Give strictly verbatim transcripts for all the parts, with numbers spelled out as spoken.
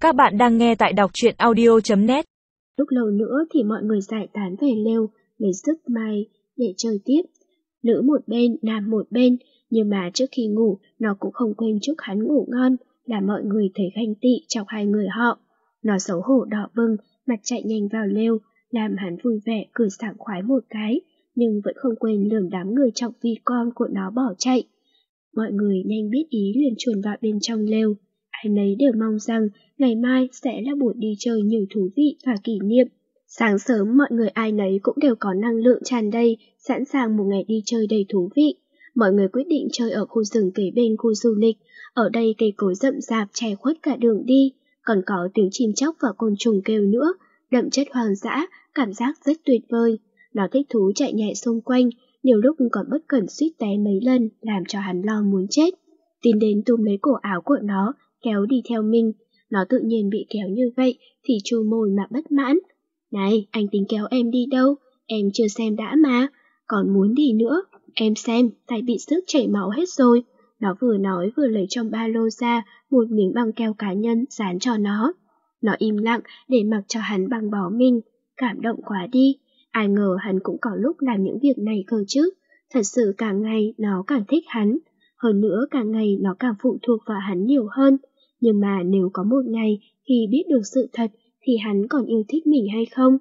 Các bạn đang nghe tại đọc truyện audio chấm net. Lúc lâu nữa thì mọi người giải tán về lều, lấy sức mai để chơi tiếp. Nữ một bên, nam một bên, nhưng mà trước khi ngủ, nó cũng không quên chúc hắn ngủ ngon, làm mọi người thấy ganh tị chọc hai người họ. Nó xấu hổ đỏ bừng, mặt chạy nhanh vào lều, làm hắn vui vẻ cười sảng khoái một cái, nhưng vẫn không quên lườm đám người chọc vi con của nó bỏ chạy. Mọi người nhanh biết ý liền chuồn vào bên trong lều. Ai nấy đều mong rằng ngày mai sẽ là buổi đi chơi nhiều thú vị và kỷ niệm. Sáng sớm mọi người ai nấy cũng đều có năng lượng tràn đầy, sẵn sàng một ngày đi chơi đầy thú vị. Mọi người quyết định chơi ở khu rừng kế bên khu du lịch. Ở đây cây cối rậm rạp che khuất cả đường đi, còn có tiếng chim chóc và côn trùng kêu nữa, đậm chất hoang dã, cảm giác rất tuyệt vời. Nó thích thú chạy nhẹ xung quanh, nhiều lúc còn bất cẩn suýt té mấy lần, làm cho hắn lo muốn chết. Tiến đến túm lấy cổ áo của nó, kéo đi theo mình. Nó tự nhiên bị kéo như vậy thì chu môi mà bất mãn. Này, anh tính kéo em đi đâu? Em chưa xem đã mà. Còn muốn đi nữa? Em xem, tay bị sức chảy máu hết rồi. Nó vừa nói vừa lấy trong ba lô ra một miếng băng keo cá nhân dán cho nó. Nó im lặng để mặc cho hắn băng bó mình. Cảm động quá đi. Ai ngờ hắn cũng có lúc làm những việc này cơ chứ. Thật sự càng ngày nó càng thích hắn. Hơn nữa càng ngày nó càng phụ thuộc vào hắn nhiều hơn. Nhưng mà nếu có một ngày khi biết được sự thật thì hắn còn yêu thích mình hay không?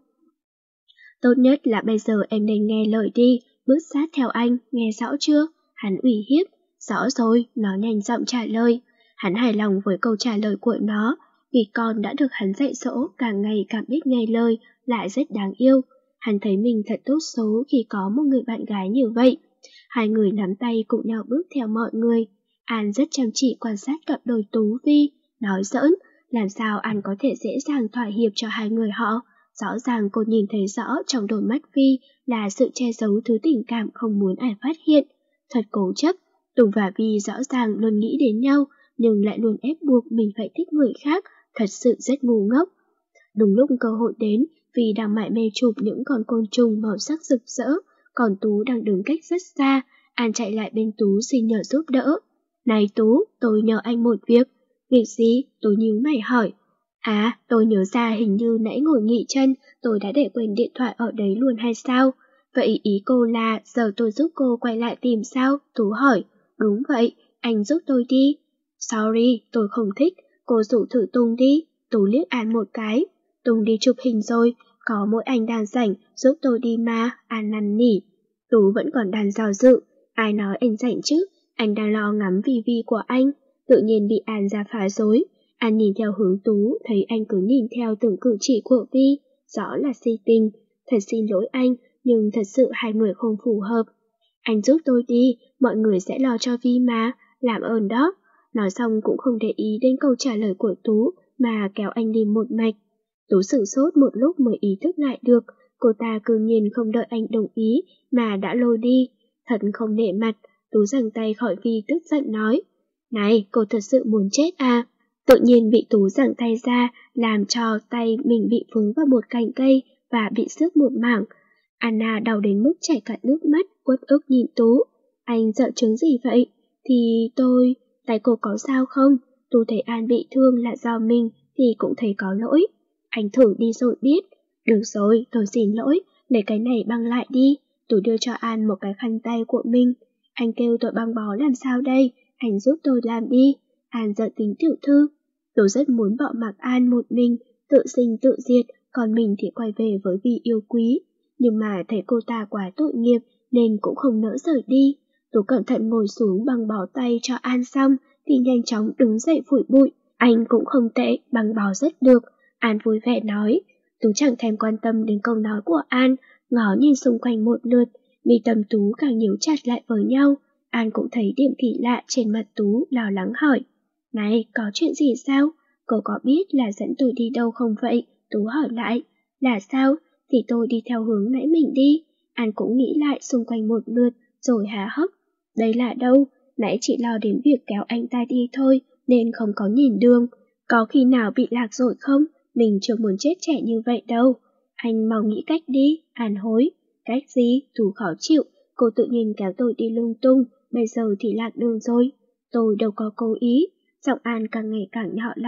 Tốt nhất là bây giờ em nên nghe lời đi, bước sát theo anh, nghe rõ chưa? Hắn uy hiếp. Rõ rồi, nó nhanh giọng trả lời. Hắn hài lòng với câu trả lời của nó, vì con đã được hắn dạy dỗ càng ngày càng biết nghe lời, lại rất đáng yêu. Hắn thấy mình thật tốt số khi có một người bạn gái như vậy. Hai người nắm tay cùng nhau bước theo mọi người. An rất chăm chỉ quan sát cặp đôi Tú Vi, nói giỡn, làm sao An có thể dễ dàng thỏa hiệp cho hai người họ. Rõ ràng cô nhìn thấy rõ trong đôi mắt Vi là sự che giấu thứ tình cảm không muốn ai phát hiện. Thật cố chấp, Tùng và Vi rõ ràng luôn nghĩ đến nhau, nhưng lại luôn ép buộc mình phải thích người khác, thật sự rất ngu ngốc. Đúng lúc cơ hội đến, Vi đang mải mê chụp những con côn trùng màu sắc rực rỡ, còn Tú đang đứng cách rất xa. An chạy lại bên Tú xin nhờ giúp đỡ. Này Tú, tôi nhờ anh một việc. Việc gì? Tôi nhíu mày hỏi. À, tôi nhớ ra hình như nãy ngồi nghỉ chân, tôi đã để quên điện thoại ở đấy luôn hay sao? Vậy ý cô là giờ tôi giúp cô quay lại tìm sao? Tú hỏi. Đúng vậy, anh giúp tôi đi. Sorry, tôi không thích, cô rủ thử Tùng đi. Tú liếc An một cái. Tùng đi chụp hình rồi, có mỗi anh đang rảnh, giúp tôi đi mà, An năn nỉ. Tú vẫn còn đang dò dự, ai nói anh rảnh chứ, anh đang lo ngắm Vi Vi của anh, tự nhiên bị An ra phá rối. An nhìn theo hướng Tú, thấy anh cứ nhìn theo từng cử chỉ của Vi, rõ là si tình. Thật xin lỗi anh, nhưng thật sự hai người không phù hợp. Anh giúp tôi đi, mọi người sẽ lo cho Vi mà, làm ơn đó. Nói xong cũng không để ý đến câu trả lời của Tú, mà kéo anh đi một mạch. Tú sửng sốt một lúc mới ý thức lại được, cô ta cứ nhìn không đợi anh đồng ý mà đã lôi đi. Thật không nể mặt, Tú giằng tay khỏi Vi tức giận nói. Này, cô thật sự muốn chết à? Tự nhiên bị Tú giằng tay ra, làm cho tay mình bị vướng vào một cành cây và bị xước một mảng. Anna đau đến mức chảy cả nước mắt, uất ức nhìn Tú. Anh sợ chứng gì vậy? Thì tôi... Tay cô có sao không? Tú thấy An bị thương là do mình thì cũng thấy có lỗi. Anh thử đi rồi biết. Được rồi, tôi xin lỗi, lấy cái này băng lại đi. Tú đưa cho An một cái khăn tay của mình. Anh kêu tôi băng bó làm sao đây? Anh giúp tôi làm đi. An giận tính tiểu thư. Tú rất muốn bỏ mặc An một mình, tự sinh tự diệt, còn mình thì quay về với Vi yêu quý. Nhưng mà thấy cô ta quá tội nghiệp nên cũng không nỡ rời đi. Tú cẩn thận ngồi xuống băng bó tay cho An xong thì nhanh chóng đứng dậy phủi bụi. Anh cũng không tệ, băng bó rất được. An vui vẻ nói. Tú chẳng thèm quan tâm đến câu nói của An, ngó nhìn xung quanh một lượt, mi tâm Tú càng nhíu chặt lại với nhau. An cũng thấy điểm kỳ lạ trên mặt Tú, lo lắng hỏi. Này, có chuyện gì sao? Cô có biết là dẫn tôi đi đâu không vậy? Tú hỏi lại. Là sao? Thì tôi đi theo hướng nãy mình đi. An cũng nghĩ lại xung quanh một lượt, rồi há hốc. Đây là đâu? Nãy chị lo đến việc kéo anh ta đi thôi, nên không có nhìn đường. Có khi nào bị lạc rồi không? Mình chưa muốn chết trẻ như vậy đâu. Anh mau nghĩ cách đi, An hối. Cách gì? Tú khó chịu. Cô tự nhiên kéo tôi đi lung tung, bây giờ thì lạc đường rồi. Tôi đâu có cố ý. Giọng An càng ngày càng nhỏ lại,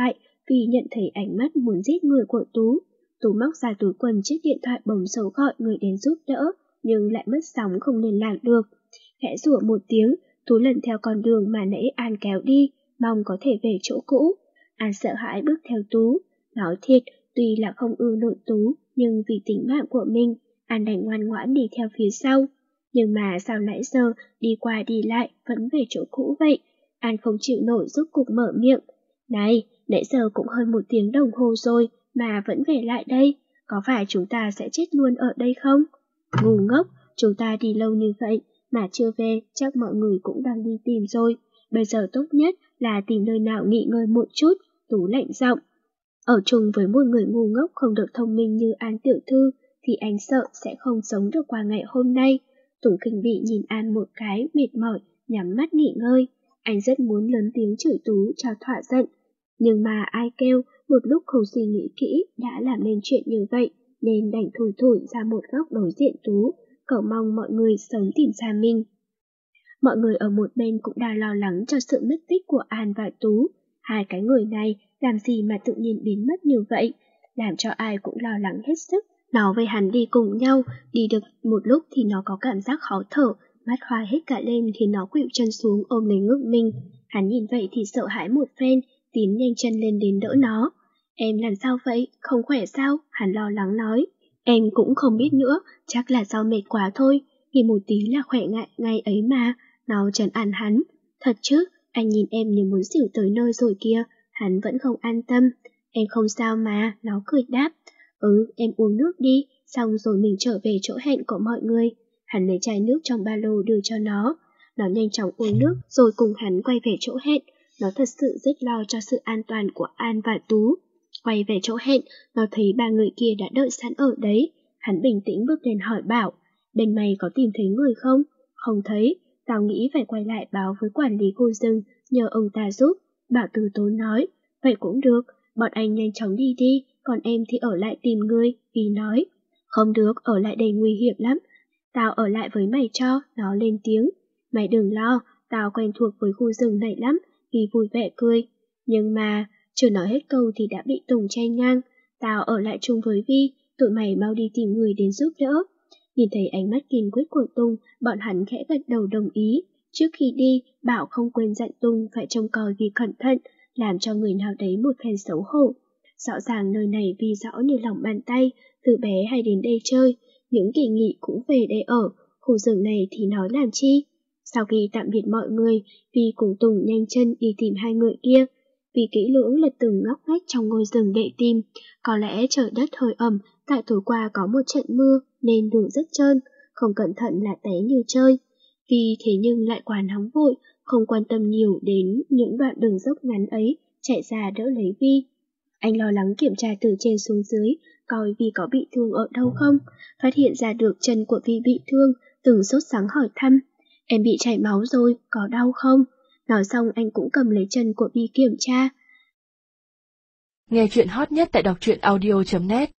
vì nhận thấy ánh mắt muốn giết người của Tú. Tú móc ra túi quần chiếc điện thoại bấm số gọi người đến giúp đỡ, nhưng lại mất sóng không liên lạc được. Khẽ rủa một tiếng, Tú lần theo con đường mà nãy An kéo đi, mong có thể về chỗ cũ. An sợ hãi bước theo Tú. Nói thiệt, tuy là không ưa nội Tú, nhưng vì tính mạng của mình, An đành ngoan ngoãn đi theo phía sau. Nhưng mà sao nãy giờ đi qua đi lại vẫn về chỗ cũ vậy? An không chịu nổi rốt cục mở miệng. Này, nãy giờ cũng hơn một tiếng đồng hồ rồi mà vẫn về lại đây. Có phải chúng ta sẽ chết luôn ở đây không? Ngu ngốc, chúng ta đi lâu như vậy mà chưa về, chắc mọi người cũng đang đi tìm rồi. Bây giờ tốt nhất là tìm nơi nào nghỉ ngơi một chút. Tú lạnh giọng. Ở chung với một người ngu ngốc không được thông minh như An tiểu thư thì anh sợ sẽ không sống được qua ngày hôm nay. Tùng Kinh Bị nhìn An một cái, mệt mỏi, nhắm mắt nghỉ ngơi. Anh rất muốn lớn tiếng chửi Tú cho thỏa giận. Nhưng mà ai kêu, một lúc không suy nghĩ kỹ đã làm nên chuyện như vậy, nên đành thủi thủi ra một góc đối diện Tú, cầu mong mọi người sớm tìm ra mình. Mọi người ở một bên cũng đang lo lắng cho sự mất tích của An và Tú. Hai cái người này làm gì mà tự nhiên biến mất như vậy, làm cho ai cũng lo lắng hết sức. Nó với hắn đi cùng nhau, đi được một lúc thì nó có cảm giác khó thở, mắt hoa hết cả lên khi nó khuỵu chân xuống ôm lấy ngực mình. Hắn nhìn vậy thì sợ hãi một phen, tiến nhanh chân lên đến đỡ nó. Em làm sao vậy, không khỏe sao? Hắn lo lắng nói. Em cũng không biết nữa, chắc là do mệt quá thôi, nghỉ một tí là khỏe ngại ngay ấy mà. Nó trấn an hắn. Thật chứ, anh nhìn em như muốn xỉu tới nơi rồi kia. Hắn vẫn không an tâm. Em không sao mà, nó cười đáp. Ừ, em uống nước đi, xong rồi mình trở về chỗ hẹn của mọi người. Hắn lấy chai nước trong ba lô đưa cho nó. Nó nhanh chóng uống nước rồi cùng hắn quay về chỗ hẹn. Nó thật sự rất lo cho sự an toàn của An và Tú. Quay về chỗ hẹn, nó thấy ba người kia đã đợi sẵn ở đấy. Hắn bình tĩnh bước lên hỏi bảo, bên mày có tìm thấy người không? Không thấy, tao nghĩ phải quay lại báo với quản lý khu rừng, nhờ ông ta giúp. Bảo Từ Tốn nói, vậy cũng được, bọn anh nhanh chóng đi đi, còn em thì ở lại tìm người, vì nói. Không được, ở lại đây nguy hiểm lắm. Tao ở lại với mày cho, nó lên tiếng. Mày đừng lo, tao quen thuộc với khu rừng này lắm, vì vui vẻ cười. Nhưng mà, chưa nói hết câu thì đã bị Tùng chen ngang. Tao ở lại chung với Vi, tụi mày mau đi tìm người đến giúp đỡ. Nhìn thấy ánh mắt kiên quyết của Tùng, bọn hắn khẽ gật đầu đồng ý. Trước khi đi, Bảo không quên dặn Tùng phải trông coi Vi cẩn thận, làm cho người nào đấy một phen xấu hổ. Rõ ràng nơi này Vi rõ như lòng bàn tay, từ bé hay đến đây chơi, những kỳ nghỉ cũng về đây ở, khu rừng này thì nói làm chi. Sau khi tạm biệt mọi người, Vi cùng Tùng nhanh chân đi tìm hai người kia. Vì kỹ lưỡng lật từng ngóc ngách trong ngôi rừng để tìm, có lẽ trời đất hơi ẩm, tại tối qua có một trận mưa nên đường rất trơn, không cẩn thận là té như chơi. Vì thế nhưng lại quá nóng vội, không quan tâm nhiều đến những đoạn đường dốc ngắn ấy, chạy ra đỡ lấy Vi. Anh lo lắng kiểm tra từ trên xuống dưới, coi Vi có bị thương ở đâu không. Phát hiện ra được chân của Vi bị thương, từng sốt sắng hỏi thăm. Em bị chảy máu rồi, có đau không? Nói xong anh cũng cầm lấy chân của Vi kiểm tra. Nghe chuyện hot nhất tại đọc truyện audio chấm net